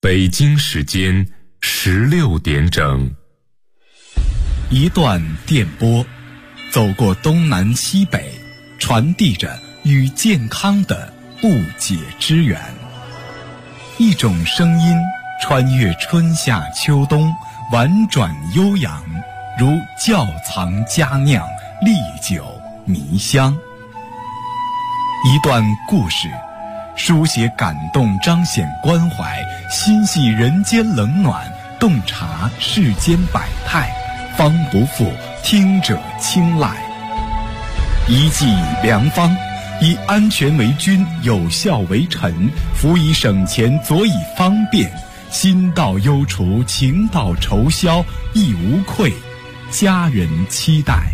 北京时间16点整。 一段电波，走过东南西北，传递着与健康的不解之缘。一种声音穿越春夏秋冬，婉转悠扬，如窖藏佳酿，历久弥香。一段故事，书写感动，彰显关怀，心系人间冷暖，洞察世间百态，方不负听者青睐。一剂良方，以安全为君，有效为臣，辅以省钱，佐以方便，心到忧除，情到愁消，亦无愧，家人期待。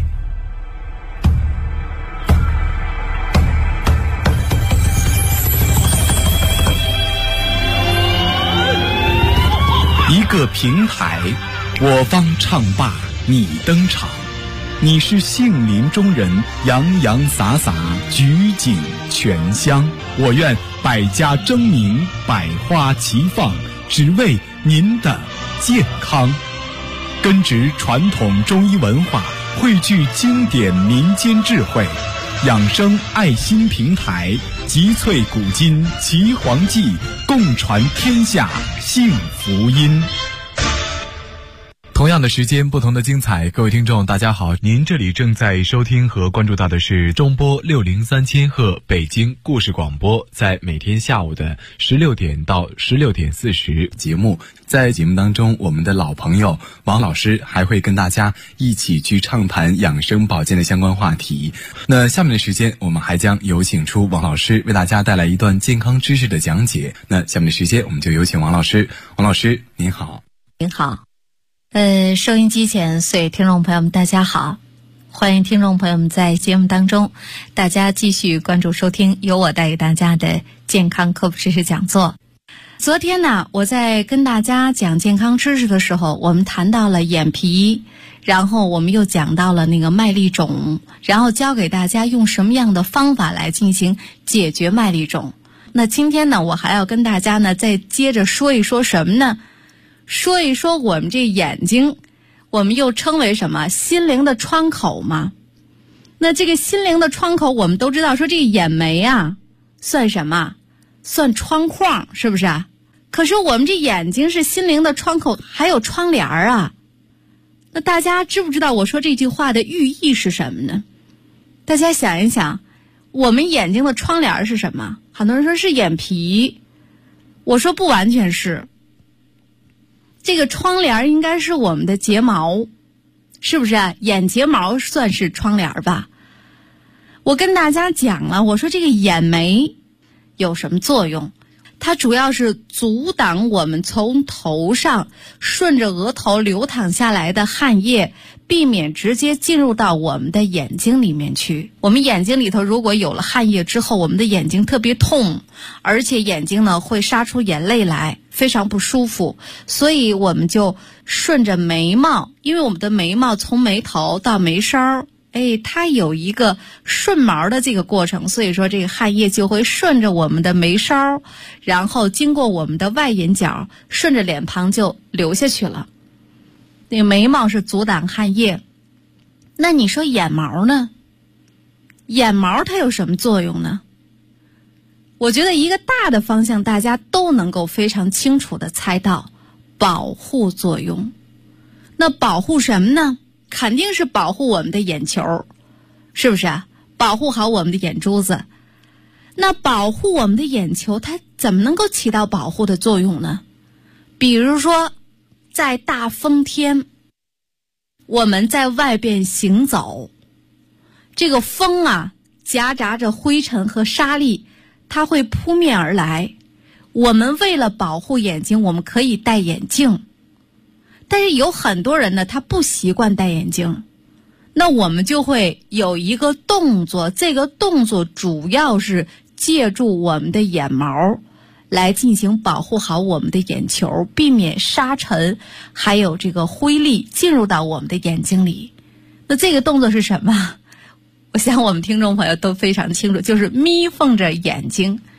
一个平台，我方唱罢你登场，你是杏林中人，洋洋洒洒，举景全香。我愿百家争鸣，百花齐放，只为您的健康。根植传统中医文化，汇聚经典民间智慧，养生爱心平台，集萃古今奇黄记，共传天下幸福音。同样的时间，不同的精彩。各位听众大家好，您这里正在收听和关注到的是中波603千赫北京故事广播，在每天下午的16点到16点40节目。在节目当中，我们的老朋友王老师还会跟大家一起去畅谈养生保健的相关话题。那下面的时间，我们还将有请出王老师为大家带来一段健康知识的讲解。那下面的时间，我们就有请王老师。王老师您好。 您好。收音机前所有听众朋友们大家好，欢迎听众朋友们在节目当中大家继续关注收听由我带给大家的健康科普知识讲座。昨天呢，我在跟大家讲健康知识的时候，我们谈到了眼皮，然后我们又讲到了那个麦粒肿，然后教给大家用什么样的方法来进行解决麦粒肿。那今天呢，我还要跟大家呢再接着说一说什么呢？说一说我们这眼睛，我们又称为什么？心灵的窗口嘛。那这个心灵的窗口，我们都知道说这个眼眉啊，算什么？算窗框，是不是啊？可是我们这眼睛是心灵的窗口，还有窗帘啊。那大家知不知道我说这句话的寓意是什么呢？大家想一想，我们眼睛的窗帘是什么？很多人说是眼皮，我说不完全是。这个窗帘应该是我们的睫毛，是不是啊？眼睫毛算是窗帘吧。我跟大家讲了，我说这个眼眉有什么作用？它主要是阻挡我们从头上顺着额头流淌下来的汗液，避免直接进入到我们的眼睛里面去。我们眼睛里头如果有了汗液之后，我们的眼睛特别痛，而且眼睛呢会杀出眼泪来，非常不舒服。所以我们就顺着眉毛，因为我们的眉毛从眉头到眉梢，它有一个顺毛的这个过程，所以说这个汗液就会顺着我们的眉梢，然后经过我们的外眼角，顺着脸庞就流下去了。那个眉毛是阻挡汗液。那你说眼毛呢？眼毛它有什么作用呢？我觉得一个大的方向大家都能够非常清楚地猜到，保护作用。那保护什么呢？肯定是保护我们的眼球，是不是啊？保护好我们的眼珠子。那保护我们的眼球，它怎么能够起到保护的作用呢？比如说在大风天，我们在外边行走，这个风啊夹杂着灰尘和沙粒，它会扑面而来。我们为了保护眼睛，我们可以戴眼镜。但是有很多人呢，他不习惯戴眼镜，那我们就会有一个动作，这个动作主要是借助我们的眼毛来进行保护好我们的眼球，避免沙尘还有这个灰粒进入到我们的眼睛里。那这个动作是什么？我想我们听众朋友都非常清楚，就是眯缝着眼睛。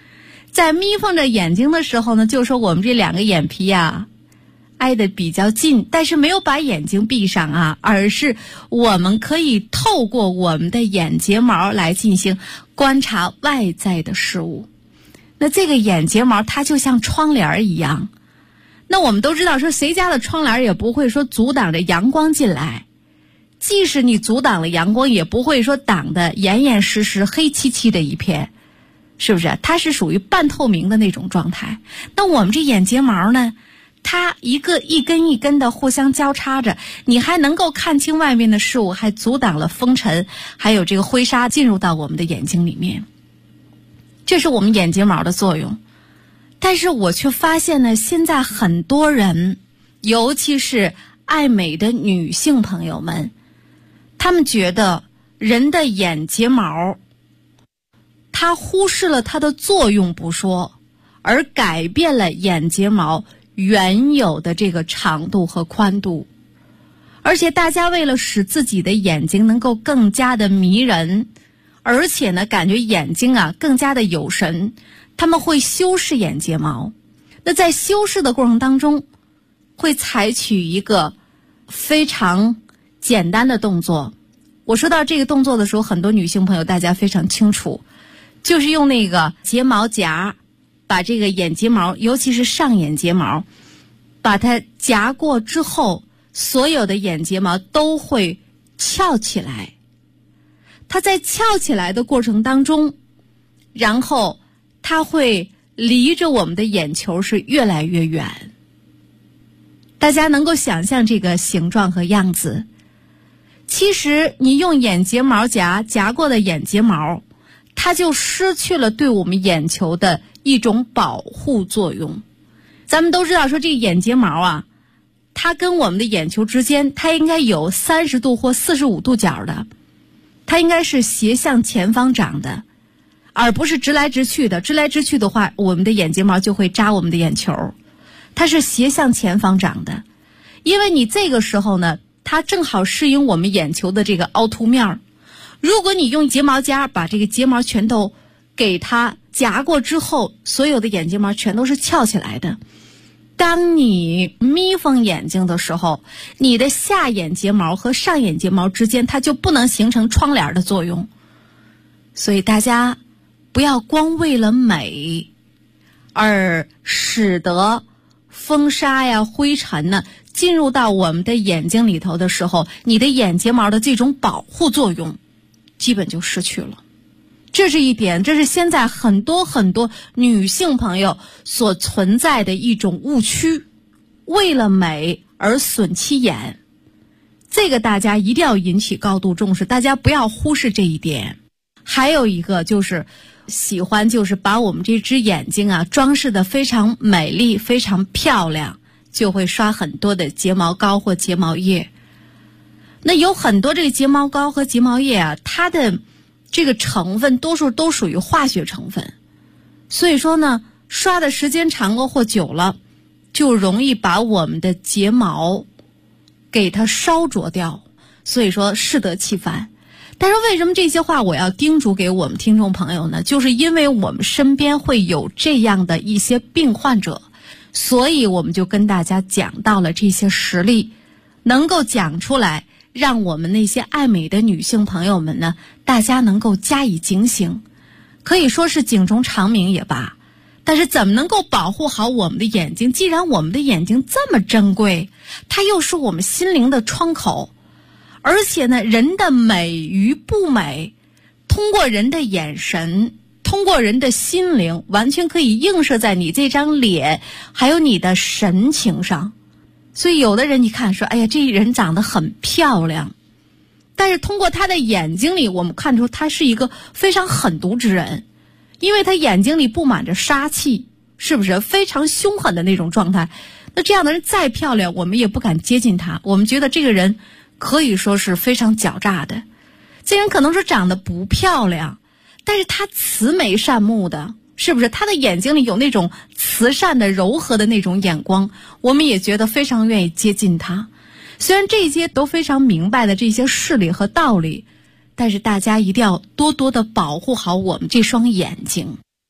在眯缝着眼睛的时候呢，就说我们这两个眼皮呀挨得比较近，但是没有把眼睛闭上啊，而是我们可以透过我们的眼睫毛来进行观察外在的事物。那这个眼睫毛它就像窗帘一样，那我们都知道说谁家的窗帘也不会说阻挡着阳光进来，即使你阻挡了阳光也不会说挡得严严实实黑漆漆的一片，是不是？它是属于半透明的那种状态。那我们这眼睫毛呢，它一根一根的互相交叉着，你还能够看清外面的事物，还阻挡了风尘还有这个灰沙进入到我们的眼睛里面，这是我们眼睫毛的作用。但是我却发现呢，现在很多人，尤其是爱美的女性朋友们，他们觉得人的眼睫毛他忽视了它的作用不说，而改变了眼睫毛原有的这个长度和宽度。而且大家为了使自己的眼睛能够更加的迷人，而且呢感觉眼睛啊更加的有神，他们会修饰眼睫毛。那在修饰的过程当中，会采取一个非常简单的动作。我说到这个动作的时候，很多女性朋友大家非常清楚，就是用那个睫毛夹把这个眼睫毛，尤其是上眼睫毛，把它夹过之后，所有的眼睫毛都会翘起来。它在翘起来的过程当中，然后它会离着我们的眼球是越来越远。大家能够想象这个形状和样子。其实你用眼睫毛夹过的眼睫毛，它就失去了对我们眼球的一种保护作用。咱们都知道说这个眼睫毛啊，它跟我们的眼球之间，它应该有30度或45度角的，它应该是斜向前方长的，而不是直来直去的。直来直去的话，我们的眼睫毛就会扎我们的眼球。它是斜向前方长的，因为你这个时候呢，它正好适应我们眼球的这个凹凸面。如果你用睫毛夹把这个睫毛全都给它夹过之后，所有的眼睫毛全都是翘起来的。当你眯缝眼睛的时候，你的下眼睫毛和上眼睫毛之间，它就不能形成窗帘的作用。所以大家不要光为了美而使得风沙呀灰尘呢进入到我们的眼睛里头的时候，你的眼睫毛的这种保护作用基本就失去了。这是一点，这是现在很多女性朋友所存在的一种误区，为了美而损其眼。这个大家一定要引起高度重视，大家不要忽视这一点。还有一个就是喜欢就是把我们这只眼睛啊装饰得非常美丽非常漂亮，就会刷很多的睫毛膏或睫毛液。那有很多这个睫毛膏和睫毛液啊，它的这个成分多数都属于化学成分，所以说呢，刷的时间长了或久了，就容易把我们的睫毛给它烧灼掉，所以说适得其反。但是为什么这些话我要叮嘱给我们听众朋友呢？就是因为我们身边会有这样的一些病患者，所以我们就跟大家讲到了这些实例，能够讲出来，让我们那些爱美的女性朋友们呢，大家能够加以警醒，可以说是警钟长鸣也罢。但是怎么能够保护好我们的眼睛？既然我们的眼睛这么珍贵，它又是我们心灵的窗口，而且呢，人的美与不美，通过人的眼神，通过人的心灵，完全可以映射在你这张脸还有你的神情上。所以有的人你看说，哎呀，这人长得很漂亮，但是通过他的眼睛里，我们看出他是一个非常狠毒之人，因为他眼睛里布满着杀气，是不是非常凶狠的那种状态？那这样的人再漂亮，我们也不敢接近他，我们觉得这个人可以说是非常狡诈的。这人可能是长得不漂亮，但是他慈眉善目的，是不是？他的眼睛里有那种慈善的柔和的那种眼光，我们也觉得非常愿意接近他。虽然这些都非常明白的这些事理和道理，但是大家一定要多多的保护好我们这双眼睛。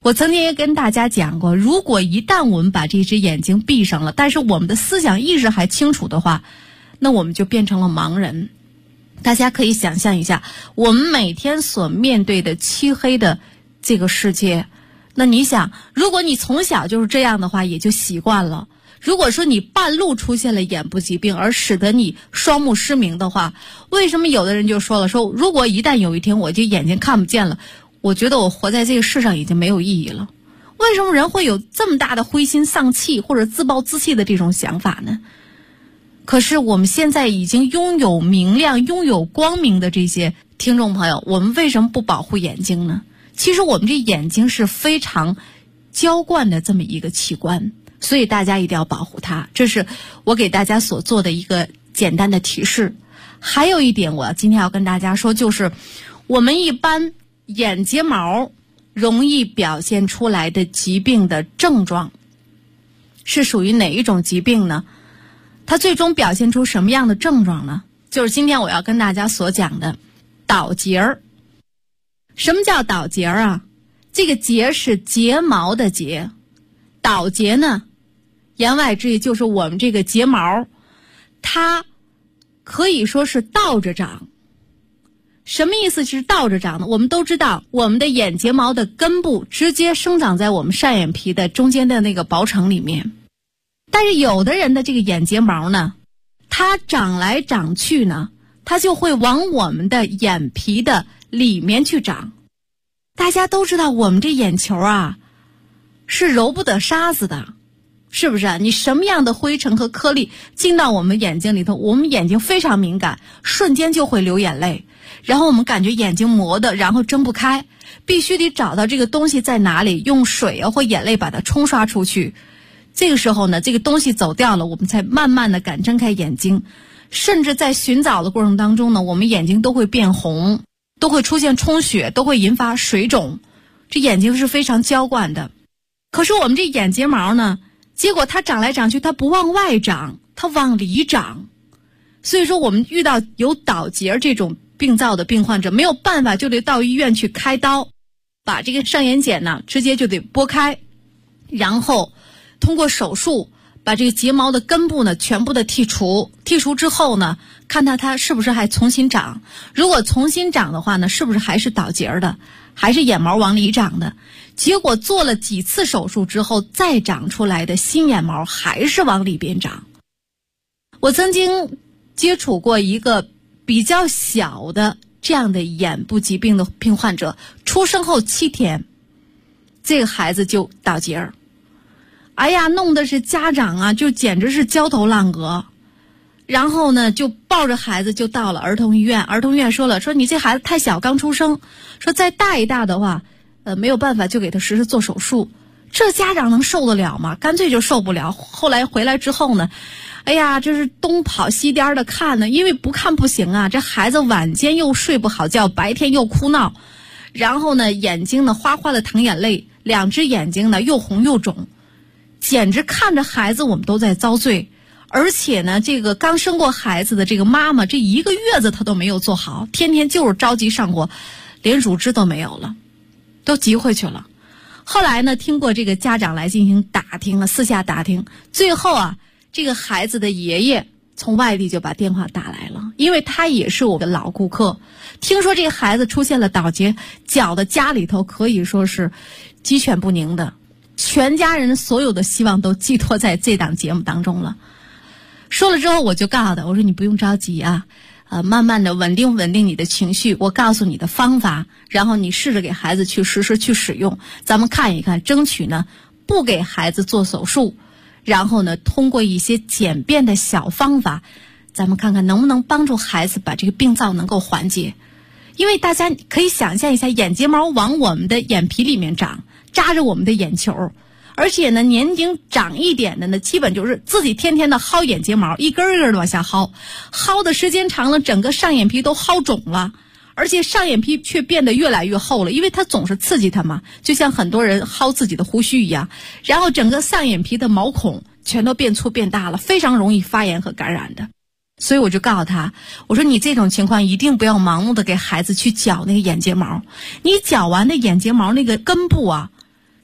我曾经也跟大家讲过，如果一旦我们把这只眼睛闭上了，但是我们的思想意识还清楚的话，那我们就变成了盲人。大家可以想象一下，我们每天所面对的漆黑的这个世界，那你想，如果你从小就是这样的话，也就习惯了。如果说你半路出现了眼部疾病而使得你双目失明的话，为什么有的人就说了，说如果一旦有一天我这眼睛看不见了，我觉得我活在这个世上已经没有意义了。为什么人会有这么大的灰心丧气或者自暴自弃的这种想法呢？可是我们现在已经拥有明亮、拥有光明的这些听众朋友，我们为什么不保护眼睛呢？其实我们这眼睛是非常娇惯的这么一个器官，所以大家一定要保护它。这是我给大家所做的一个简单的提示。还有一点我今天要跟大家说，就是我们一般眼睫毛容易表现出来的疾病的症状是属于哪一种疾病呢？它最终表现出什么样的症状呢？就是今天我要跟大家所讲的倒睫儿。什么叫倒睫儿啊？这个睫是睫毛的睫，倒睫呢，言外之意就是我们这个睫毛它可以说是倒着长。什么意思是倒着长呢？我们都知道，我们的眼睫毛的根部直接生长在我们上眼皮的中间的那个薄层里面，但是有的人的这个眼睫毛呢，它长来长去呢，它就会往我们的眼皮的里面去长。大家都知道我们这眼球啊是揉不得沙子的，是不是啊？你什么样的灰尘和颗粒进到我们眼睛里头，我们眼睛非常敏感，瞬间就会流眼泪，然后我们感觉眼睛磨的然后睁不开，必须得找到这个东西在哪里，用水啊或眼泪把它冲刷出去。这个时候呢，这个东西走掉了，我们才慢慢的敢睁开眼睛。甚至在寻找的过程当中呢，我们眼睛都会变红，都会出现充血，都会引发水肿。这眼睛是非常娇惯的。可是我们这眼睫毛呢，结果它长来长去，它不往外长，它往里长。所以说我们遇到有倒睫这种病灶的病患者，没有办法就得到医院去开刀，把这个上眼睑呢直接就得拨开，然后通过手术把这个睫毛的根部呢全部的剔除之后呢，看它是不是还重新长。如果重新长的话呢，是不是还是倒睫的，还是眼毛往里长的。结果做了几次手术之后再长出来的新眼毛还是往里边长。我曾经接触过一个比较小的这样的眼部疾病的病患者，出生后7天这个孩子就倒睫儿。哎呀，弄的是家长啊就简直是焦头烂额。然后呢就抱着孩子就到了儿童医院，儿童医院说了，说你这孩子太小，刚出生，说再大一大的话没有办法就给他实施做手术。这家长能受得了吗？干脆就受不了。后来回来之后呢，哎呀，这是东跑西颠的看呢，因为不看不行啊，这孩子晚间又睡不好觉，白天又哭闹，然后呢眼睛呢哗哗的淌眼泪，2只眼睛呢又红又肿，简直看着孩子我们都在遭罪。而且呢这个刚生过孩子的这个妈妈，这1个月子她都没有做好，天天就是着急上火，连乳汁都没有了，都急回去了。后来呢听过这个家长来进行打听啊，私下打听，最后啊这个孩子的爷爷从外地就把电话打来了，因为他也是我的老顾客，听说这个孩子出现了倒睫，搅得家里头可以说是鸡犬不宁的，全家人所有的希望都寄托在这档节目当中了。说了之后我就告诉他，我说你不用着急啊，慢慢的稳定你的情绪，我告诉你的方法，然后你试着给孩子去实施去使用，咱们看一看，争取呢不给孩子做手术，然后呢通过一些简便的小方法，咱们看看能不能帮助孩子把这个病灶能够缓解。因为大家可以想象一下，眼睫毛往我们的眼皮里面长，扎着我们的眼球，而且呢年龄长一点的呢，基本就是自己天天的薅眼睫毛，一根一根的往下薅，薅的时间长了，整个上眼皮都薅肿了，而且上眼皮却变得越来越厚了，因为它总是刺激它嘛，就像很多人薅自己的胡须一样，然后整个上眼皮的毛孔全都变粗变大了，非常容易发炎和感染的。所以我就告诉他，我说你这种情况一定不要盲目的给孩子去绞那个眼睫毛，你绞完的眼睫毛那个根部啊，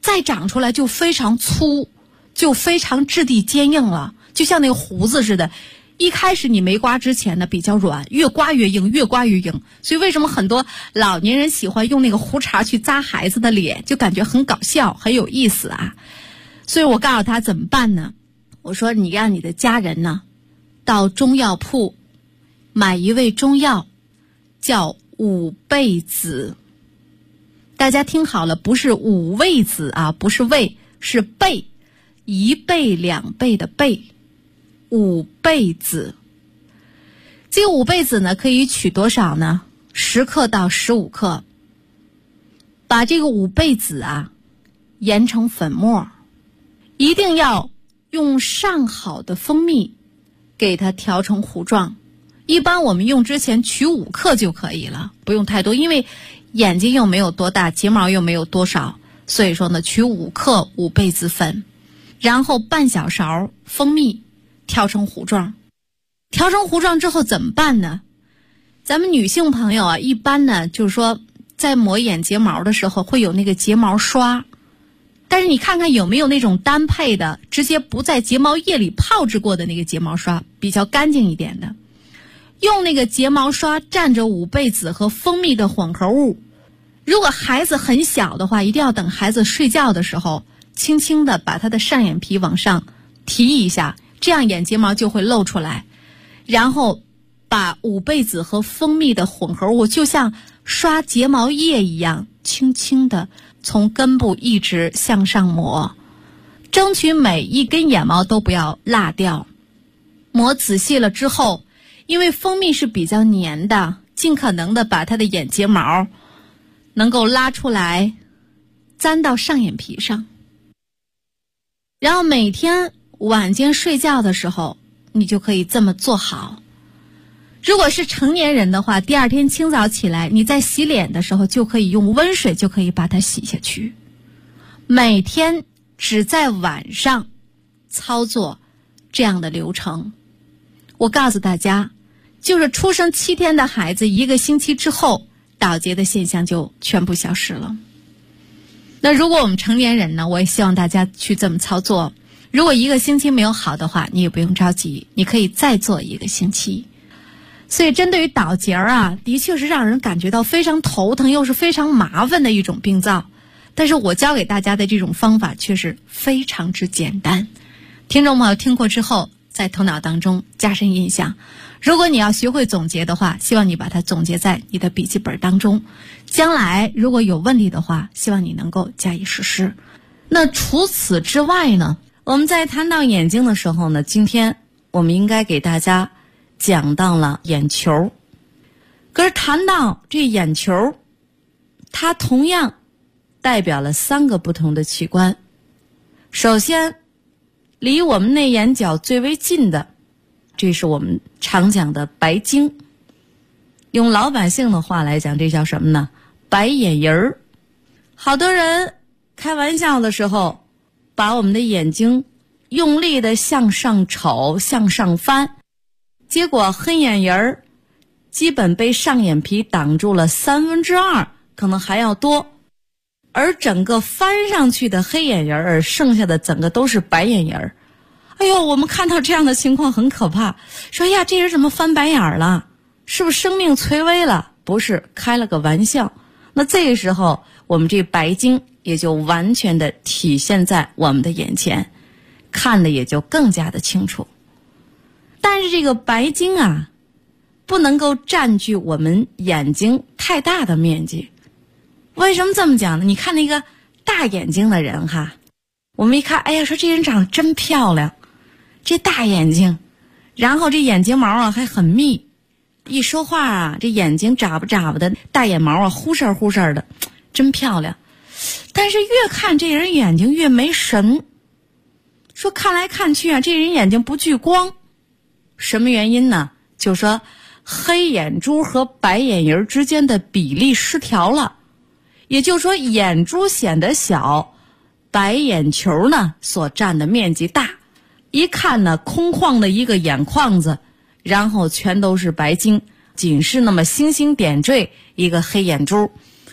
再长出来就非常粗，就非常质地坚硬了，就像那个胡子似的。一开始你没刮之前呢比较软，越刮越硬，越刮越硬。所以为什么很多老年人喜欢用那个胡茬去扎孩子的脸，就感觉很搞笑，很有意思啊。所以我告诉他怎么办呢？我说你让你的家人呢到中药铺买一味中药，叫五倍子。大家听好了，不是五味子啊，不是味，是倍，一倍两倍的倍，五倍子。这个五倍子呢，可以取多少呢？10克到15克。把这个五倍子啊研成粉末，一定要用上好的蜂蜜给它调成糊状。一般我们用之前取5克就可以了，不用太多，因为眼睛又没有多大，睫毛又没有多少，所以说呢取5克五倍子粉，然后半小勺蜂蜜调成糊状。调成糊状之后怎么办呢？咱们女性朋友啊，一般呢就是说在抹眼睫毛的时候会有那个睫毛刷，但是你看看有没有那种单配的，直接不在睫毛液里泡制过的那个睫毛刷，比较干净一点的。用那个睫毛刷蘸着五倍子和蜂蜜的混合物，如果孩子很小的话，一定要等孩子睡觉的时候，轻轻的把他的上眼皮往上提一下，这样眼睫毛就会露出来。然后把五倍子和蜂蜜的混合物就像刷睫毛液一样，轻轻的从根部一直向上抹，争取每一根眼毛都不要落掉。抹仔细了之后，因为蜂蜜是比较黏的，尽可能的把它的眼睫毛能够拉出来，粘到上眼皮上。然后每天晚间睡觉的时候，你就可以这么做好。如果是成年人的话，第二天清早起来，你在洗脸的时候就可以用温水就可以把它洗下去。每天只在晚上操作这样的流程。我告诉大家，就是出生7天的孩子1个星期之后，倒睫的现象就全部消失了。那如果我们成年人呢，我也希望大家去这么操作。如果1个星期没有好的话，你也不用着急，你可以再做1个星期。所以针对于倒睫啊，的确是让人感觉到非常头疼，又是非常麻烦的一种病灶。但是我教给大家的这种方法却是非常之简单。听众朋友听过之后，在头脑当中加深印象。如果你要学会总结的话，希望你把它总结在你的笔记本当中。将来如果有问题的话，希望你能够加以实施。那除此之外呢，我们在谈到眼睛的时候呢，今天我们应该给大家讲到了眼球。可是谈到这眼球，它同样代表了3个不同的器官。首先，离我们内眼角最为近的，这是我们常讲的白睛。用老百姓的话来讲，这叫什么呢？白眼仁儿。好多人开玩笑的时候，把我们的眼睛用力的向上瞅，向上翻，结果黑眼仁儿基本被上眼皮挡住了2/3，可能还要多。而整个翻上去的黑眼仁儿，剩下的整个都是白眼仁儿。哎呦，我们看到这样的情况很可怕，说呀，这人怎么翻白眼了？是不是生命垂危了？不是，开了个玩笑。那这个时候，我们这白睛也就完全的体现在我们的眼前，看的也就更加的清楚。但是这个白睛啊，不能够占据我们眼睛太大的面积。为什么这么讲呢？你看那个大眼睛的人哈，我们一看，哎呀，说这人长得真漂亮，这大眼睛，然后这眼睫毛啊还很密，一说话啊，这眼睛眨巴眨巴的，大眼毛啊忽闪忽闪的，真漂亮。但是越看这人眼睛越没神，说看来看去啊，这人眼睛不聚光。什么原因呢？就说黑眼珠和白眼仁之间的比例失调了。也就是说，眼珠显得小，白眼球呢所占的面积大，一看呢空旷的一个眼眶子，然后全都是白睛，仅是那么星星点缀一个黑眼珠。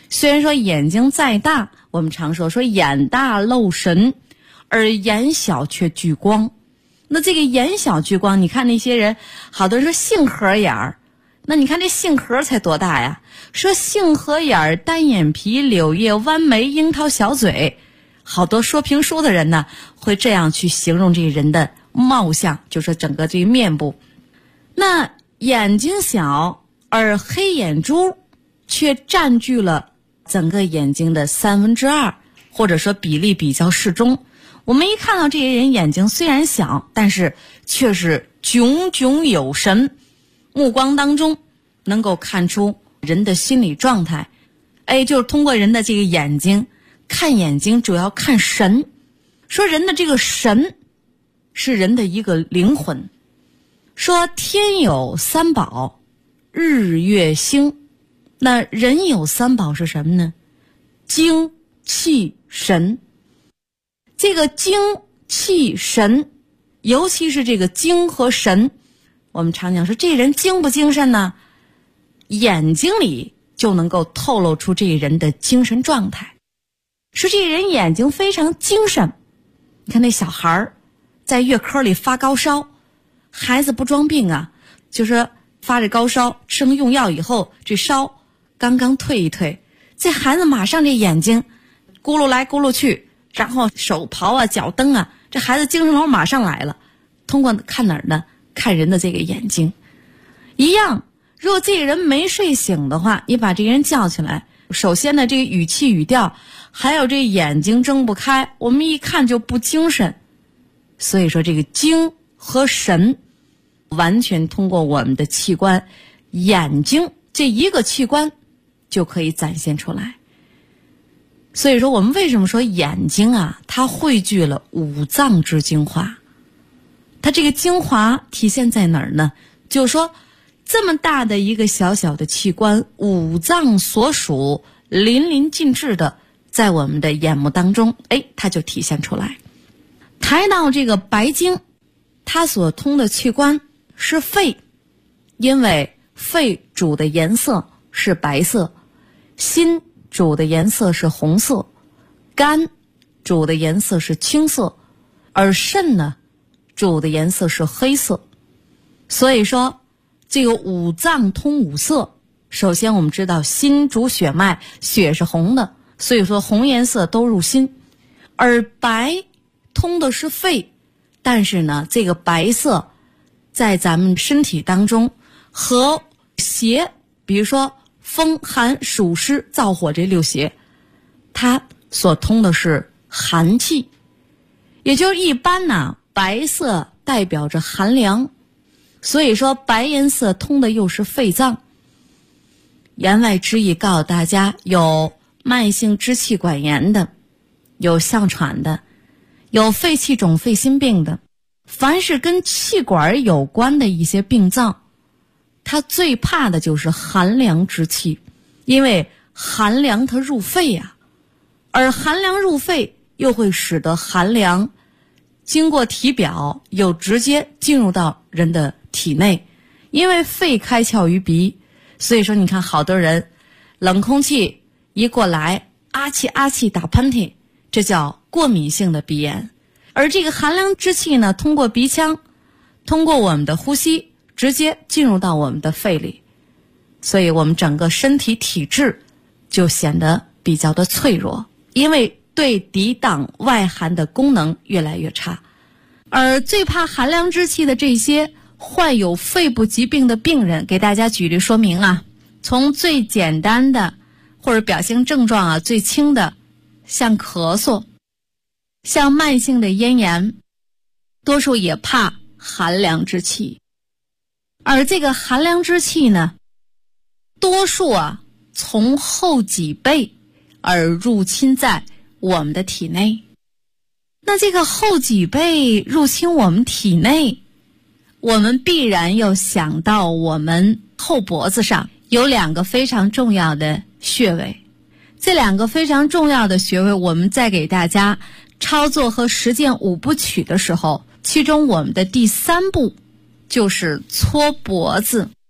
虽然说眼睛再大，我们常说眼大漏神，而眼小却聚光。那这个眼小聚光，你看那些人，好多人说杏核眼儿，那你看这杏核才多大呀？说杏核眼儿、单眼皮、柳叶弯眉、樱桃小嘴，好多说评书的人呢，会这样去形容这个人的貌相，就说整个这个面部。那眼睛小而黑眼珠却占据了整个眼睛的2/3，或者说比例比较适中。我们一看到这些人眼睛虽然小，但是却是炯炯有神，目光当中能够看出人的心理状态。就是通过人的这个眼睛看眼睛，主要看神。说人的这个神是人的一个灵魂。说天有三宝，日月星。那人有三宝是什么呢？精气神。这个精气神，尤其是这个精和神，我们常讲说这人精不精神呢？眼睛里就能够透露出这人的精神状态。说这人眼睛非常精神，你看那小孩在月科里发高烧，孩子不装病啊，就是发着高烧，吃上用药以后，这烧刚刚退一退，这孩子马上这眼睛咕噜来咕噜去，然后手刨啊脚蹬啊，这孩子精神头马上来了。通过看哪儿呢？看人的这个眼睛。一样，如果这个人没睡醒的话，你把这个人叫起来，首先呢这个语气语调，还有这眼睛睁不开，我们一看就不精神。所以说这个精和神完全通过我们的器官眼睛这一个器官就可以展现出来。所以说我们为什么说眼睛啊，它汇聚了五脏之精华。它这个精华体现在哪儿呢？就是说这么大的一个小小的器官，五脏所属淋漓尽致的在我们的眼目当中，它就体现出来。谈到这个白精，它所通的器官是肺，因为肺主的颜色是白色，心主的颜色是红色，肝主的颜色是青色，而肾呢主的颜色是黑色。所以说这个五脏通五色，首先我们知道心主血脉，血是红的，所以说红颜色都入心。而白通的是肺，但是呢这个白色在咱们身体当中和邪，比如说风寒暑湿燥火这六邪，它所通的是寒气。也就是一般呢白色代表着寒凉，所以说白颜色通的又是肺脏。言外之意告诉大家，有慢性支气管炎的，有哮喘的，有肺气肿肺心病的，凡是跟气管有关的一些病脏，它最怕的就是寒凉之气。因为寒凉它入肺啊，而寒凉入肺又会使得寒凉经过体表又直接进入到人的体内。因为肺开窍于鼻，所以说你看好多人冷空气一过来，啊气啊气打喷嚏，这叫过敏性的鼻炎。而这个寒凉之气呢，通过鼻腔，通过我们的呼吸直接进入到我们的肺里，所以我们整个身体体质就显得比较的脆弱，因为对抵挡外寒的功能越来越差。而最怕寒凉之气的这些患有肺部疾病的病人，给大家举例说明啊，从最简单的或者表现症状啊最轻的，像咳嗽，像慢性的咽炎，多数也怕寒凉之气。而这个寒凉之气呢，多数啊从后脊背而入侵在我们的体内。那这个后脊背入侵我们体内，我们必然要想到我们后脖子上有两个非常重要的穴位。这两个非常重要的穴位，我们在给大家操作和实践5部曲的时候，其中我们的第3步就是搓脖子。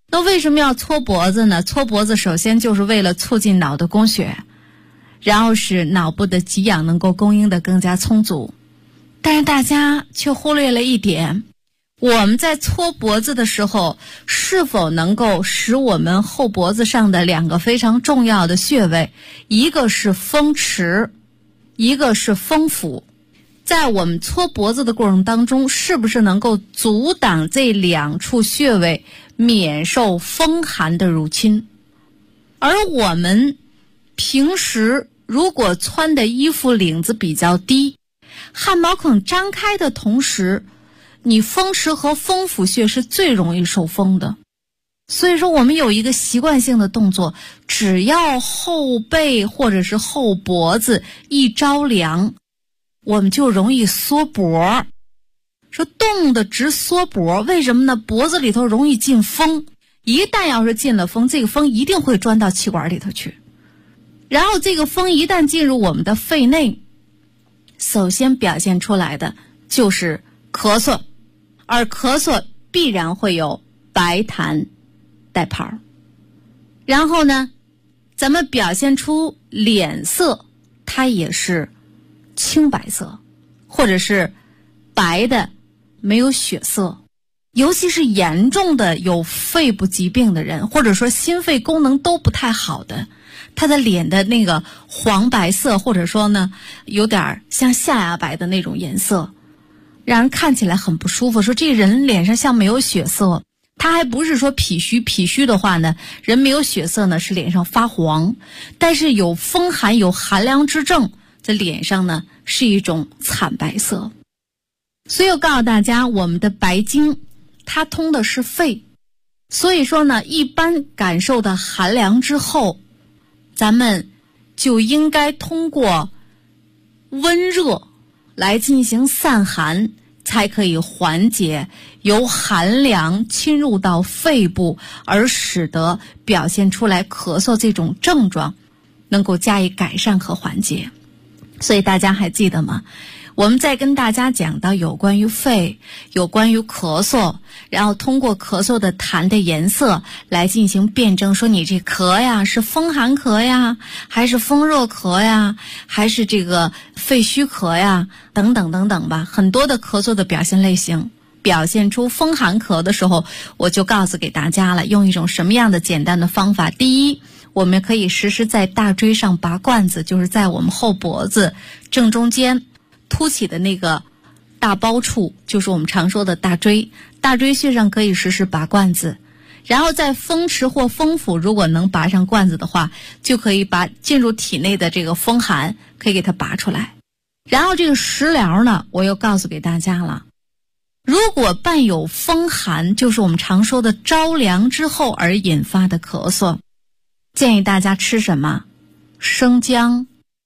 那为什么要搓脖子呢？搓脖子首先就是为了促进脑的供血，然后使脑部的给养能够供应的更加充足。但是大家却忽略了一点，我们在搓脖子的时候，是否能够使我们后脖子上的2个非常重要的穴位，一个是风池，一个是风府，在我们搓脖子的过程当中，是不是能够阻挡这2处穴位免受风寒的入侵？而我们平时如果穿的衣服领子比较低，汗毛孔张开的同时，你风池和风府穴是最容易受风的。所以说我们有一个习惯性的动作，只要后背或者是后脖子一着凉，我们就容易缩脖。说冻的直缩脖，为什么呢？脖子里头容易进风，一旦要是进了风，这个风一定会钻到气管里头去，然后这个风一旦进入我们的肺内，首先表现出来的就是咳嗽，而咳嗽必然会有白痰带泡。然后呢，咱们表现出脸色，它也是青白色，或者是白的没有血色。尤其是严重的有肺部疾病的人，或者说心肺功能都不太好的，他的脸的那个黄白色，或者说呢有点像下牙白的那种颜色，让人看起来很不舒服。说这人脸上像没有血色，他还不是说脾虚的话呢，人没有血色呢是脸上发黄，但是有风寒有寒凉之症，在脸上呢是一种惨白色。所以我告诉大家，我们的白经它通的是肺，所以说呢，一般感受到寒凉之后，咱们就应该通过温热来进行散寒，才可以缓解由寒凉侵入到肺部，而使得表现出来咳嗽这种症状能够加以改善和缓解。所以大家还记得吗？我们在跟大家讲到有关于肺，有关于咳嗽，然后通过咳嗽的痰的颜色来进行辨证，说你这咳呀是风寒咳呀，还是风热咳呀，还是这个肺虚咳呀，等等等等吧。很多的咳嗽的表现类型，表现出风寒咳的时候，我就告诉给大家了，用一种什么样的简单的方法。第一，我们可以实施在大椎上拔罐子，就是在我们后脖子正中间凸起的那个大包处，就是我们常说的大椎穴上可以实施拔罐子。然后在风池或风府，如果能拔上罐子的话，就可以把进入体内的这个风寒可以给它拔出来。然后这个食疗呢，我又告诉给大家了，如果伴有风寒，就是我们常说的着凉之后而引发的咳嗽，建议大家吃什么？生姜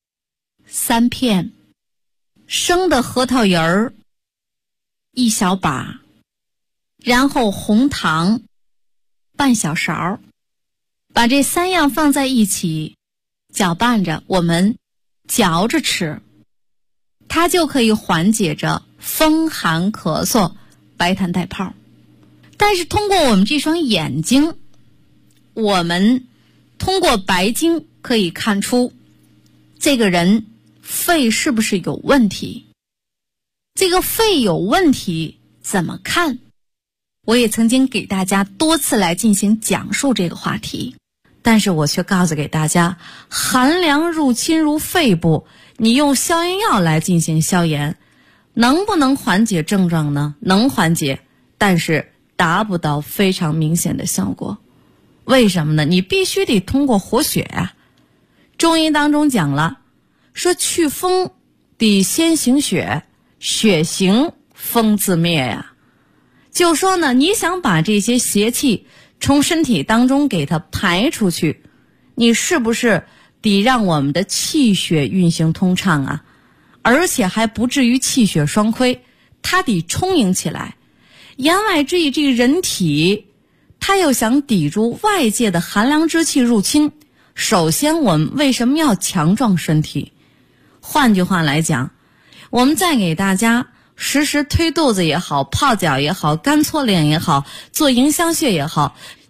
3片，生的核桃仁儿1小把，然后红糖半小勺，把这3样放在一起搅拌着，我们嚼着吃，它就可以缓解着风寒咳嗽、白痰带泡。但是通过我们这双眼睛，我们通过白睛可以看出这个人肺是不是有问题。这个肺有问题怎么看？我也曾经给大家多次来进行讲述这个话题，但是我却告诉给大家，寒凉入侵入肺部，你用消炎药来进行消炎，能不能缓解症状呢？能缓解，但是达不到非常明显的效果。为什么呢？你必须得通过活血啊。中医当中讲了，说祛风得先行血，血行风自灭呀。就说呢，你想把这些邪气从身体当中给它排出去，你是不是得让我们的气血运行通畅啊？而且还不至于气血双亏，它得充盈起来。言外之意，这个人体它又想抵住外界的寒凉之气入侵，首先我们为什么要强壮身体？换句话来讲，我们再给大家实时推肚子也好，泡脚也好，干搓脸也好，做迎香穴也好，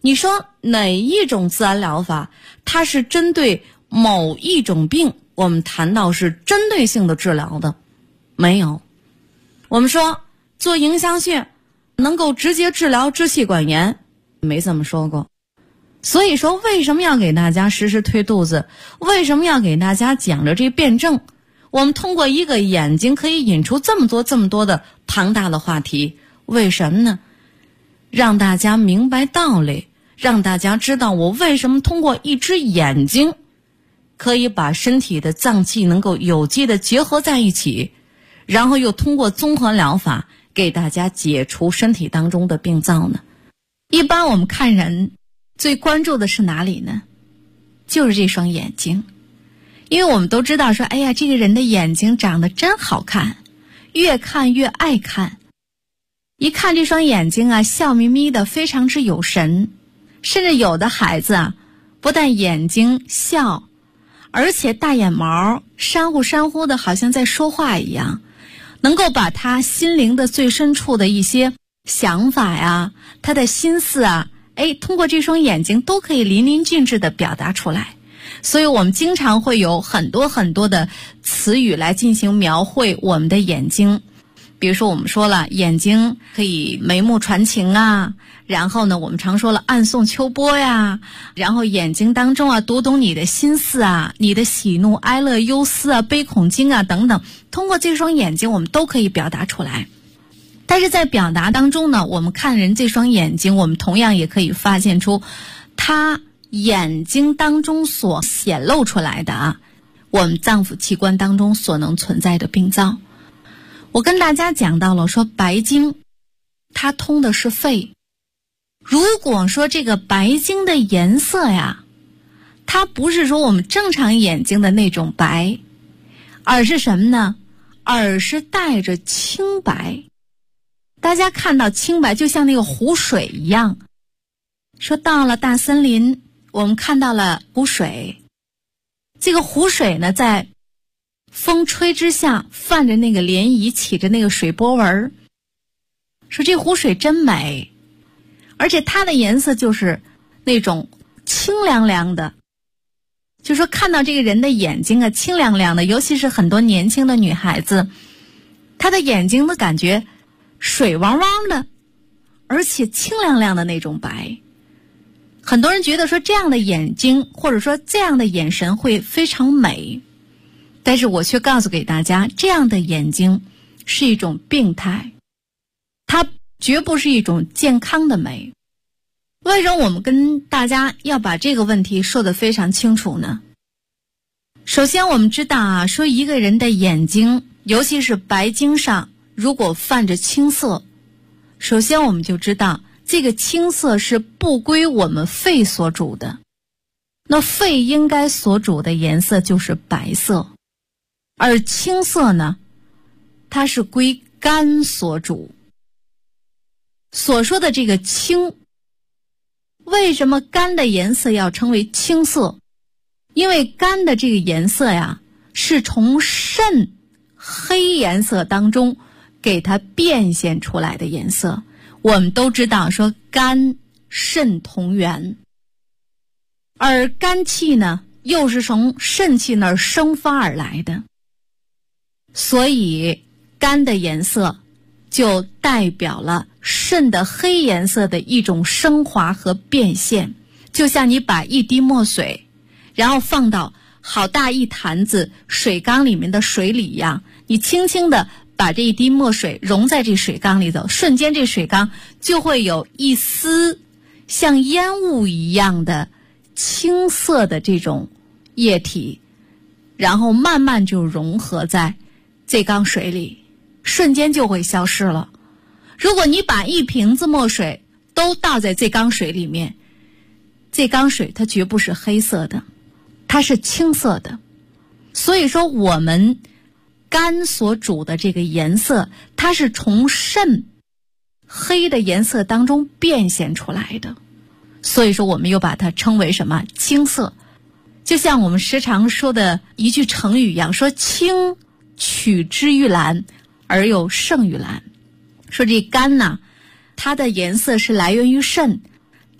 你说哪一种自然疗法它是针对某一种病，我们谈到是针对性的治疗的？没有。我们说做迎香穴能够直接治疗支气管炎，没这么说过。所以说为什么要给大家时时推肚子，为什么要给大家讲着这辩证？我们通过一个眼睛可以引出这么多的庞大的话题，为什么呢？让大家明白道理，让大家知道我为什么通过一只眼睛可以把身体的脏器能够有机的结合在一起，然后又通过综合疗法给大家解除身体当中的病灶呢？一般我们看人最关注的是哪里呢？就是这双眼睛。因为我们都知道说，哎呀，这个人的眼睛长得真好看，越看越爱看。一看这双眼睛啊，笑眯眯的，非常之有神。甚至有的孩子啊，不但眼睛笑，而且大眼毛珊瑚的，好像在说话一样，能够把他心灵的最深处的一些想法呀，他的心思啊，通过这双眼睛都可以淋漓尽致地表达出来。所以我们经常会有很多的词语来进行描绘我们的眼睛。比如说我们说了，眼睛可以眉目传情啊，然后呢我们常说了暗送秋波呀，然后眼睛当中啊读懂你的心思啊，你的喜怒哀乐忧思啊，悲恐惊啊等等，通过这双眼睛我们都可以表达出来。但是在表达当中呢，我们看人这双眼睛，我们同样也可以发现出他眼睛当中所显露出来的啊，我们脏腑器官当中所能存在的病灶。我跟大家讲到了说，白经它通的是肺。如果说这个白经的颜色呀，它不是说我们正常眼睛的那种白，而是什么呢？而是带着清白。大家看到清白就像那个湖水一样，说到了大森林，我们看到了湖水，这个湖水呢，在风吹之下泛着那个涟漪，起着那个水波纹，说这湖水真美，而且它的颜色就是那种清凉凉的，就说看到这个人的眼睛啊，清凉凉的，尤其是很多年轻的女孩子，她的眼睛的感觉水汪汪的，而且清凉凉的那种白。很多人觉得说这样的眼睛或者说这样的眼神会非常美，但是我却告诉给大家，这样的眼睛是一种病态，它绝不是一种健康的美。为什么我们跟大家要把这个问题说得非常清楚呢？首先我们知道啊，说一个人的眼睛，尤其是白睛上如果泛着青色，首先我们就知道这个青色是不归我们肺所主的，那肺应该所主的颜色就是白色，而青色呢，它是归肝所主。所说的这个青，为什么肝的颜色要称为青色？因为肝的这个颜色呀，是从肾黑颜色当中给它变现出来的颜色。我们都知道说肝肾同源，而肝气呢又是从肾气那儿生发而来的，所以肝的颜色就代表了肾的黑颜色的一种升华和变现。就像你把一滴墨水然后放到好大一坛子水缸里面的水里一样，你轻轻地把这一滴墨水融在这水缸里头，瞬间这水缸就会有一丝像烟雾一样的青色的这种液体，然后慢慢就融合在这缸水里，瞬间就会消失了。如果你把一瓶子墨水都倒在这缸水里面，这缸水它绝不是黑色的，它是青色的。所以说我们肝所主的这个颜色，它是从肾黑的颜色当中变现出来的，所以说我们又把它称为什么？青色。就像我们时常说的一句成语一样，说青取之于蓝而又胜于蓝。说这肝呢，它的颜色是来源于肾，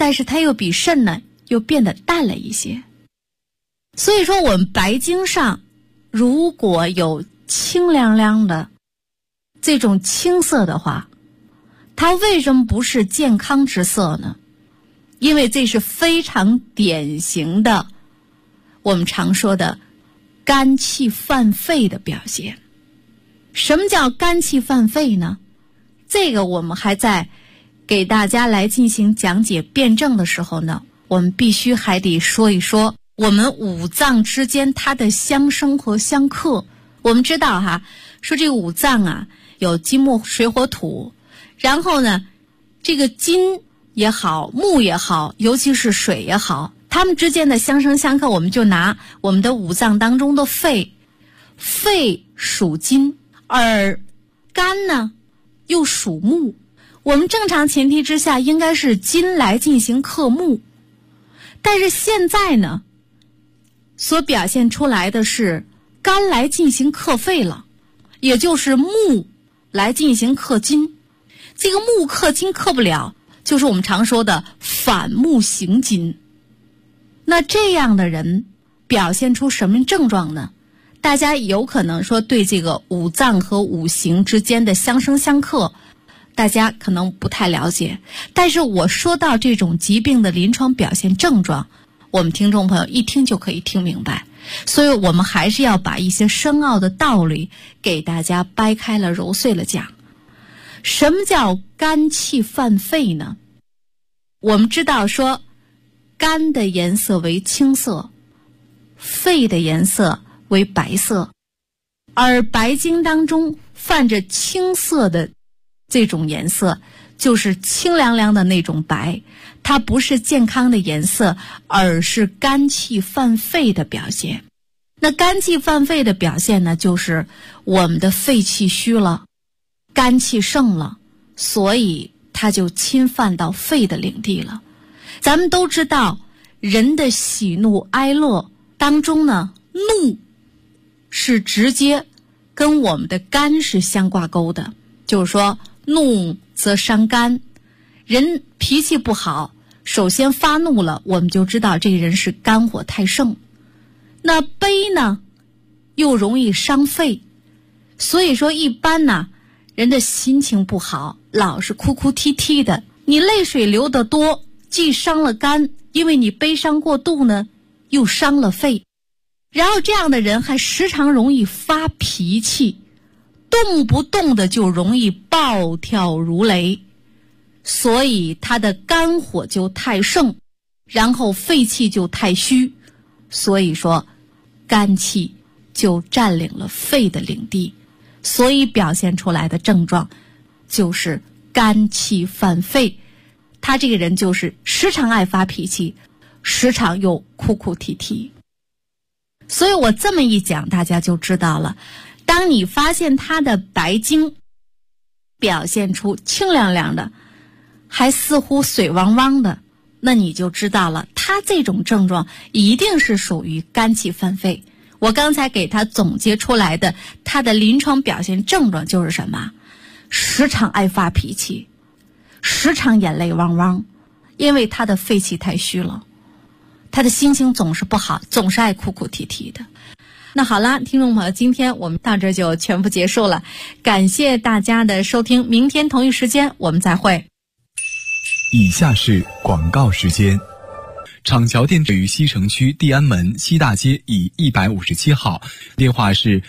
但是它又比肾呢又变得淡了一些。所以说我们白经上如果有清凉凉的这种青色的话，它为什么不是健康之色呢？因为这是非常典型的我们常说的肝气犯肺的表现。什么叫肝气犯肺呢？这个我们还在给大家来进行讲解辩证的时候呢，我们必须还得说一说我们五脏之间它的相生和相克。我们知道说这个五脏啊有金木水火土，然后呢这个金也好，木也好，尤其是水也好，它们之间的相生相克，我们就拿我们的五脏当中的肺，肺属金，而肝呢又属木。我们正常前提之下应该是金来进行克木，但是现在呢所表现出来的是肝来进行克肺了，也就是木来进行克金。这个木克金克不了，就是我们常说的反木行金。那这样的人表现出什么症状呢？大家有可能说对这个五脏和五行之间的相生相克大家可能不太了解，但是我说到这种疾病的临床表现症状，我们听众朋友一听就可以听明白。所以我们还是要把一些深奥的道理给大家掰开了揉碎了讲。什么叫肝气犯肺呢？我们知道说肝的颜色为青色，肺的颜色为白色，而白经当中泛着青色的这种颜色就是清凉凉的那种白，它不是健康的颜色，而是肝气犯肺的表现。那肝气犯肺的表现呢，就是我们的肺气虚了，肝气盛了，所以它就侵犯到肺的领地了。咱们都知道人的喜怒哀乐当中呢，怒是直接跟我们的肝是相挂钩的，就是说怒则伤肝，人脾气不好，首先发怒了，我们就知道这个人是肝火太盛。那悲呢又容易伤肺，所以说一般呢人的心情不好，老是哭哭啼啼的，你泪水流得多，既伤了肝，因为你悲伤过度呢又伤了肺。然后这样的人还时常容易发脾气，动不动的就容易暴跳如雷，所以他的肝火就太盛，然后肺气就太虚，所以说肝气就占领了肺的领地，所以表现出来的症状就是肝气犯肺。他这个人就是时常爱发脾气，时常又哭哭啼啼。所以我这么一讲，大家就知道了，当你发现他的白经表现出清凉凉的，还似乎水汪汪的，那你就知道了，他这种症状一定是属于肝气犯肺。我刚才给他总结出来的他的临床表现症状就是什么？时常爱发脾气，时常眼泪汪汪，因为他的肺气太虚了，他的心情总是不好，总是爱哭哭啼啼的。那好了，听众朋友，今天我们到这就全部结束了，感谢大家的收听，明天同一时间我们再会。 以下是广告时间。厂桥店位于西城区地安门西大街以157号，电话是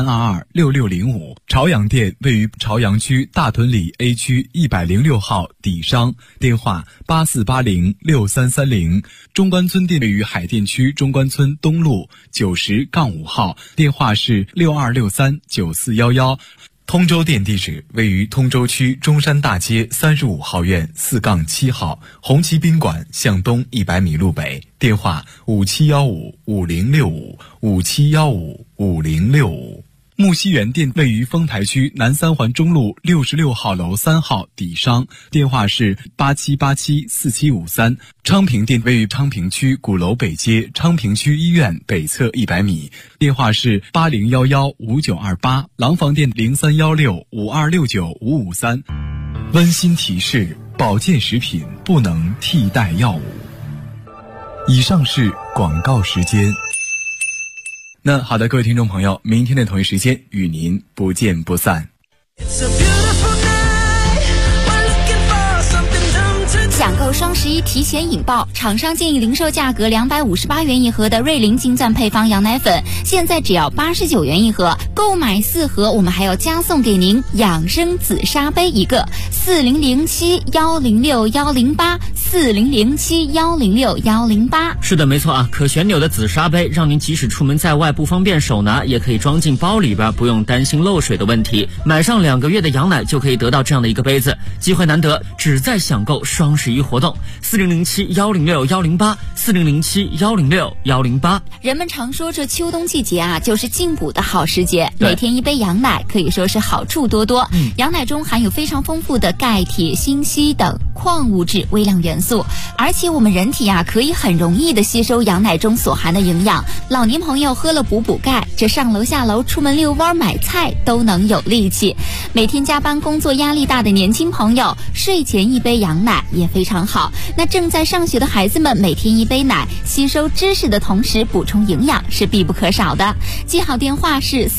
83226605。朝阳店位于朝阳区大屯里 A 区106号底商，电话84806330。中关村店位于海淀区中关村东路90-5号，电话是62639411。通州店地址位于通州区中山大街35号院4-7号，红旗宾馆向东100米路北，电话57155065，57155065。木樨园店位于丰台区南三环中路66号楼3号底商，电话是87874753。昌平店位于昌平区鼓楼北街昌平区医院北侧100米，电话是80115928。廊坊店031652695553。温馨提示： 保健食品不能替代药物。以上是广告时间。那好的，各位听众朋友，明天的同一时间与您不见不散。 抢购双11提前引爆，厂商建议零售价格258元一盒的瑞麟金钻配方羊奶粉，现在只要89元一盒，购买4盒，我们还要加送给您养生紫砂杯一个。4007106108，4007106108。 是的，没错啊，可旋钮的紫砂杯，让您即使出门在外不方便手拿，也可以装进包里边，不用担心漏水的问题。买上2个月的羊奶就可以得到这样的一个杯子，机会难得，只在享购双11活动，4007106108，4007106108。 人们常说这秋冬季节啊，就是进补的好时节，每天一杯羊奶可以说是好处多多。羊奶中含有非常丰富的钙、铁、锌、硒等矿物质微量元素，而且我们人体啊可以很容易的吸收羊奶中所含的营养。老年朋友喝了补钙，这上楼下楼、出门遛弯、买菜都能有力气。每天加班工作压力大的年轻朋友，睡前一杯羊奶也非常好。那正在上学的孩子们，每天一杯奶，吸收知识的同时补充营养是必不可少的。记好电话是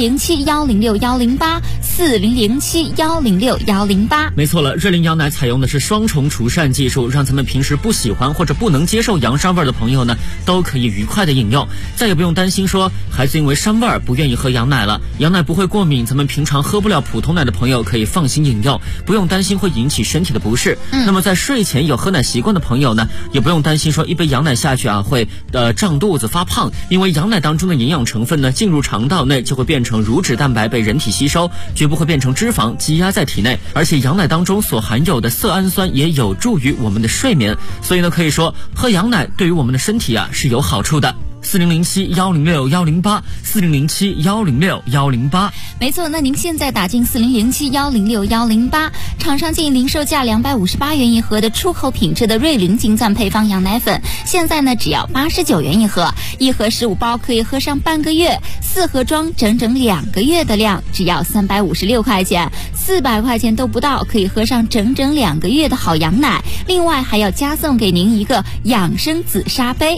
4007106108，4007106108。 没错了，瑞麟羊奶采用的是双重除鳝技术，让咱们平时不喜欢或者不能接受羊膻味的朋友呢，都可以愉快的饮用，再也不用担心说孩子因为膻味不愿意喝羊奶了。羊奶不会过敏，咱们平常喝不了普通奶的朋友可以放心饮用，不用担心会引起身体的不适。那么在睡前有喝奶习惯的朋友呢，也不用担心说一杯羊奶下去啊会胀肚子发胖，因为羊奶当中的营养成分呢进入肠道内就会变成乳脂蛋白被人体吸收，绝不会变成脂肪积压在体内。而且羊奶当中所含有的色氨酸也有助于我们的睡眠，所以呢可以说喝羊奶对于我们的身体啊是有好处的。4007106108，4007106108。 没错，那您现在打进4007106108，厂商建议零售价258元一盒的出口品质的瑞麟金钻配方羊奶粉，现在呢只要89元一盒，一盒15包可以喝上半个月，4盒装整整2个月的量，只要356块钱，400块钱都不到，可以喝上整整2个月的好羊奶。另外还要加送给您一个养生紫砂杯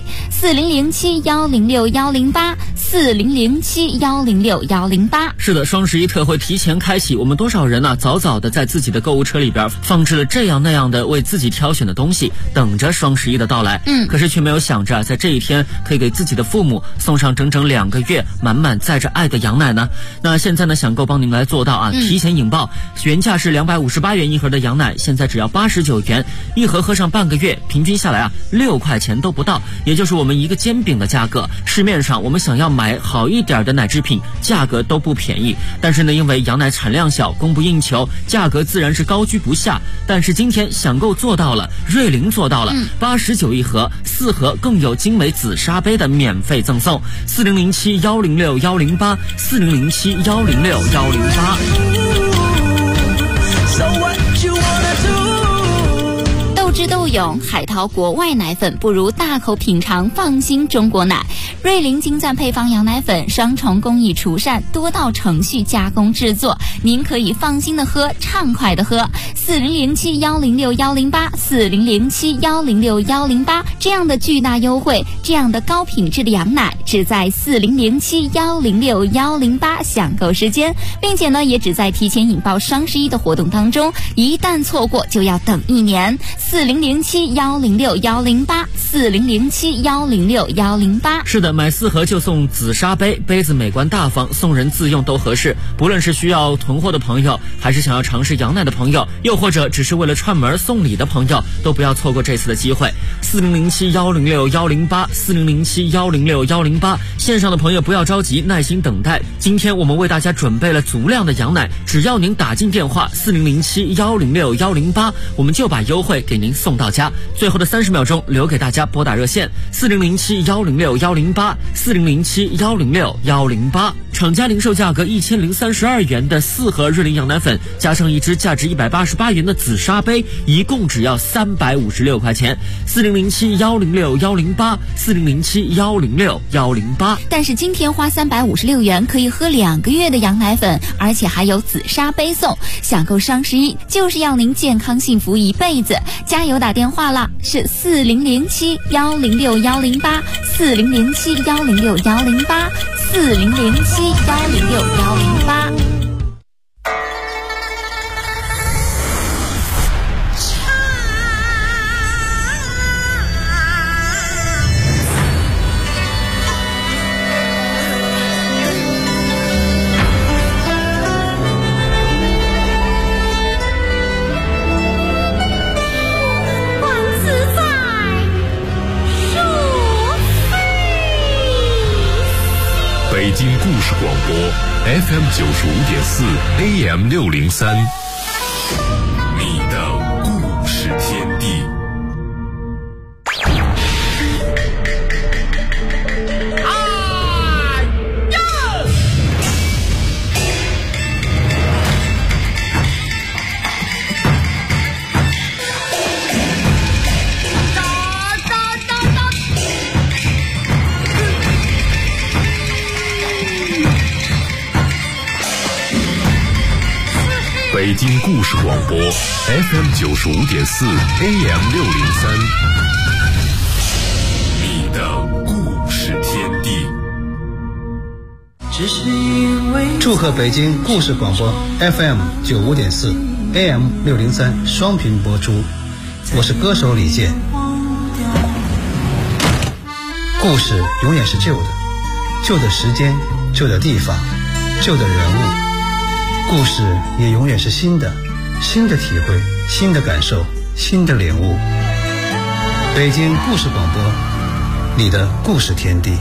，4007106108，4007106108。 是的，双11特惠提前开启，我们多少人呢早早的在自己的购物车里边放置了这样那样的为自己挑选的东西，等着双11的到来。可是却没有想着在这一天可以给自己的父母送上整整2个月满满载着爱的羊奶呢。那现在呢想购帮您来做到啊，提前引爆，原价是258元一盒的羊奶，现在只要89元一盒，喝上半个月，平均下来啊6块钱都不到，也就是我们一个煎饼的价格。市面上我们想要买好一点的奶制品，价格都不便宜，但是呢因为羊奶产量小，供不应求，价格自然是高居不下。但是今天想购做到了，瑞麟做到了，89一盒，4盒更有精美紫砂杯的免费赠送，4007106108，4007106108。 斗智斗勇，海淘国外奶粉不如大口品尝放心中国奶。瑞麟金钻配方羊奶粉，双重工艺除鳝，多道程序加工制作，您可以放心的喝，畅快的喝。4007106108，4007106108，这样的巨大优惠，这样的高品质的羊奶，只在4007106108享购时间，并且呢也只在提前引爆双11的活动当中，一旦错过就要等1年。4007106108，4007106108。 是的，买4盒就送紫砂杯，杯子美观大方，送人自用都合适。不论是需要囤货的朋友，还是想要尝试羊奶的朋友，又或者只是为了串门送礼的朋友，都不要错过这次的机会。4007106108， 4007106108。线上的朋友不要着急，耐心等待。今天我们为大家准备了足量的羊奶，只要您打进电话4007106108，我们就把优惠给您送到家。最后的30秒钟留给大家拨打热线4007106108， ，4007-106-108。厂家零售价格1032元的4盒瑞麟羊奶粉，加上一只价值188元的紫砂杯，一共只要356块钱。4007-106-108，4007-106-108。 但是今天花356元可以喝2个月的羊奶粉，而且还有紫砂杯送。想购双11就是要您健康幸福一辈子，加油打电话啦，是4007-106-108，4007-106-108。 北京故事广播 FM 95.4 AM 603，你的故事天地。北京故事广播 FM 95.4 AM 603，你的故事天地。 祝贺北京故事广播 FM 95.4 AM 603双频播出，我是歌手李健。故事永远是旧的，旧的时间，旧的地方，旧的人物。故事也永远是新的，新的体会，新的感受，新的领悟。北京故事广播，你的故事天地。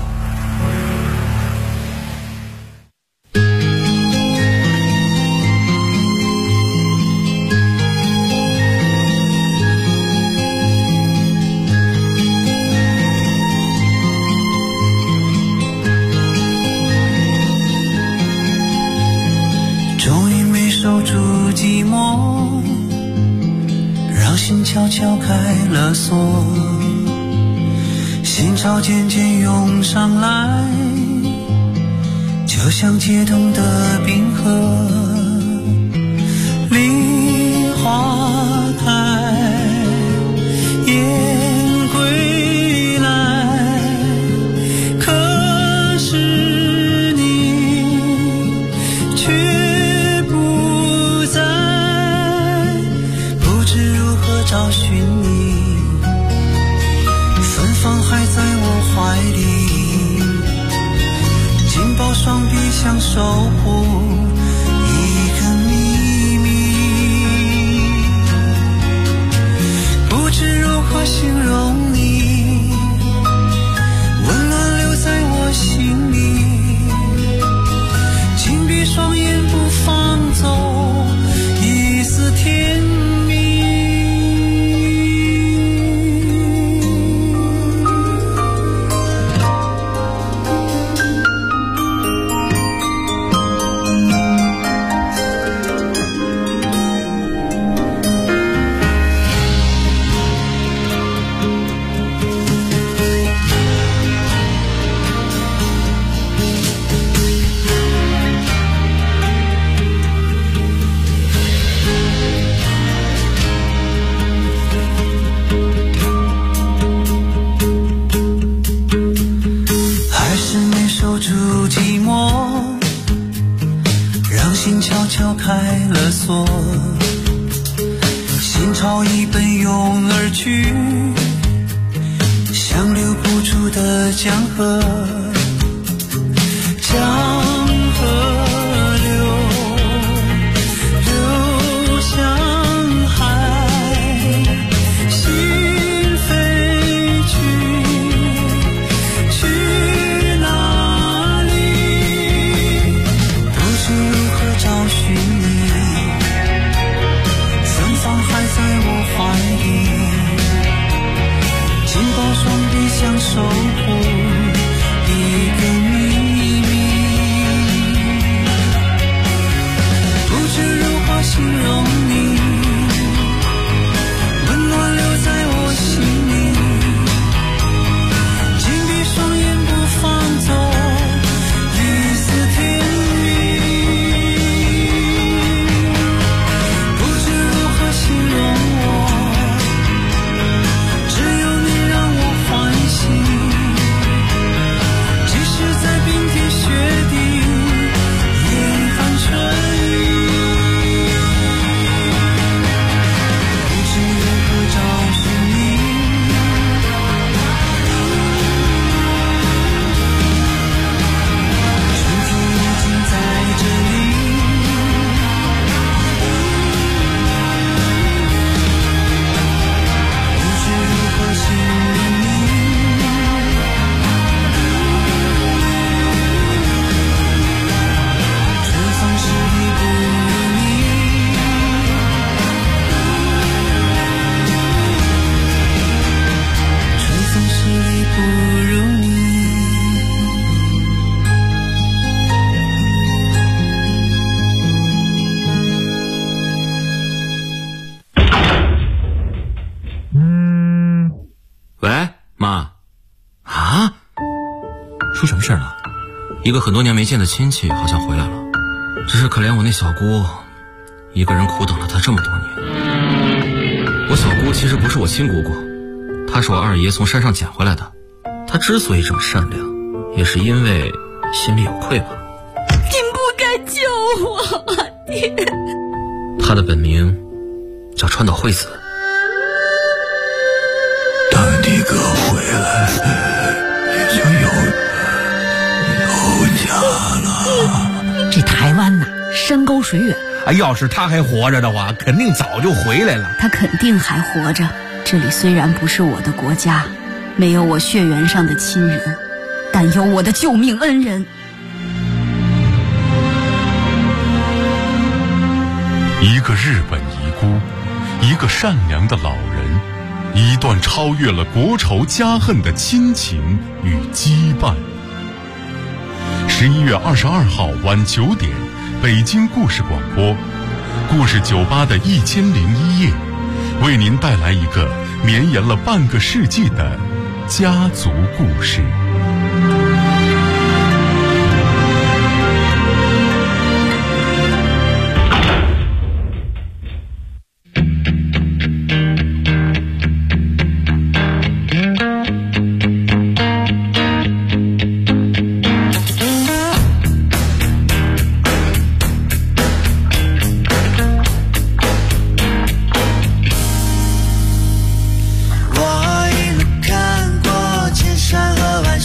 悄悄开了锁，心潮渐渐涌上来，就像解冻的冰河。梨花开，雁归来，可是你却不在，不知如何找寻你，芬芳还在我怀里，紧抱双臂想守护一个秘密，不知如何形容你，温暖留在我心里，紧闭双眼不放走一丝甜蜜。开了锁，心潮已奔涌而去，像流不出的江河，江河流向海，心飞去哪里？不知如何找寻你，芬芳还在我怀里，紧抱双臂想守护出什么事了？一个很多年没见的亲戚好像回来了，只是可怜我那小姑，一个人苦等了他这么多年。我小姑其实不是我亲姑姑，她是我二爷从山上捡回来的。她之所以这么善良，也是因为心里有愧吧。 你不该救我，爹。 她的本名叫川岛惠子。 当你哥回来，你就有家了。 这台湾呐，山高水远。 要是他还活着的话，肯定早就回来了。 他肯定还活着。这里虽然不是我的国家，没有我血缘上的亲人，但有我的救命恩人。 一个日本遗孤，一个善良的老人，一段超越了国仇家恨的亲情与羁绊。11月22号晚9点，北京故事广播，故事酒吧的1001夜，为您带来一个绵延了半个世纪的家族故事。 我一路看过千山和万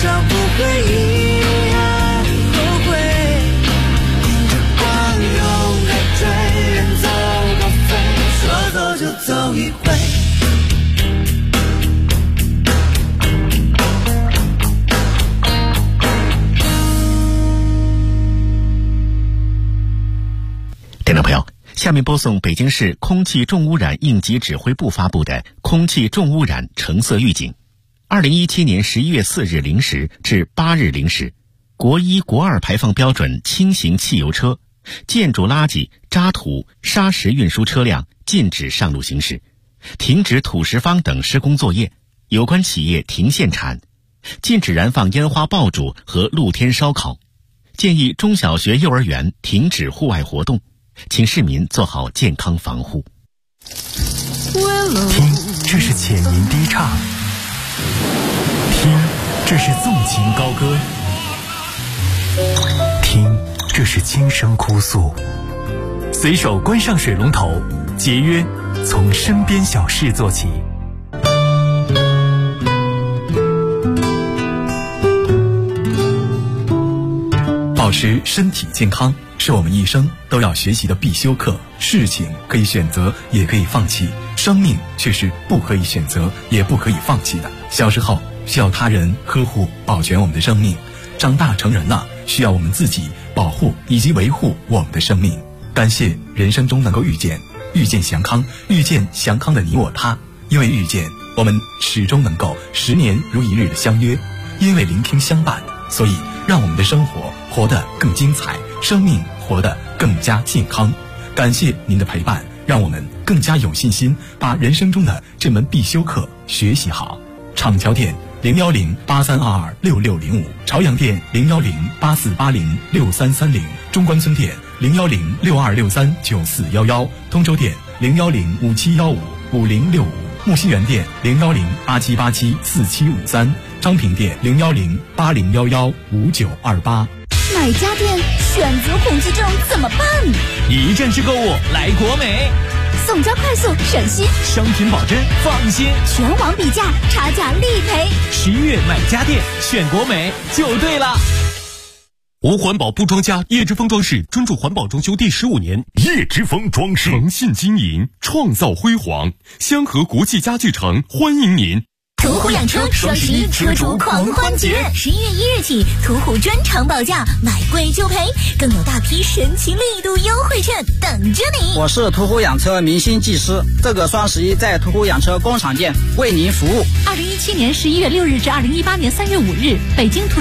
少不会依然后悔。迎着光勇敢追，人走高飞，说走就走一回。 听众朋友，下面播送北京市空气重污染应急指挥部发布的空气重污染橙色预警。2017年11月4日0时至8日0时，国1、国2排放标准轻型汽油车、建筑垃圾、渣土、砂石运输车辆禁止上路行驶，停止土石方等施工作业，有关企业停限产，禁止燃放烟花爆竹和露天烧烤，建议中小学、幼儿园停止户外活动，请市民做好健康防护。 听，这是浅吟低唱；听，这是纵情高歌；听，这是轻声哭诉。随手关上水龙头，节约从身边小事做起。 保持身体健康是我们一生都要学习的必修课。事情可以选择，也可以放弃，生命却是不可以选择，也不可以放弃的。小时候需要他人呵护保全我们的生命，长大成人了，需要我们自己保护以及维护我们的生命。感谢人生中能够遇见祥康，遇见祥康的你我他。因为遇见，我们始终能够10年如一日的相约；因为聆听相伴，所以让我们的生活活得更精彩，生命活得更加健康。感谢您的陪伴，让我们更加有信心把人生中的这门必修课学习好。厂桥店01083226605，朝阳店01084806330，中关村店01062639411，通州店01057155065，木樨园店01087874753，昌平店01080115928。 买家电选择恐惧症怎么办？ 一站式购物来国美， 送交快速省心， 商品保真放心， 全网比价，差价立赔。 11月买家电选国美就对了。 无环保不装家，叶之峰装饰专注环保装修第15年，叶之峰装饰诚信经营，创造辉煌。香河国际家具城欢迎您。 途虎养车双11车主狂欢节，11月1日起，途虎专场保价，买贵就赔，更有大批神奇力度优惠券等着你。 我是途虎养车明星技师，这个双11在途虎养车工厂店为您服务。 2017年11月6日至2018年3月5日，北京途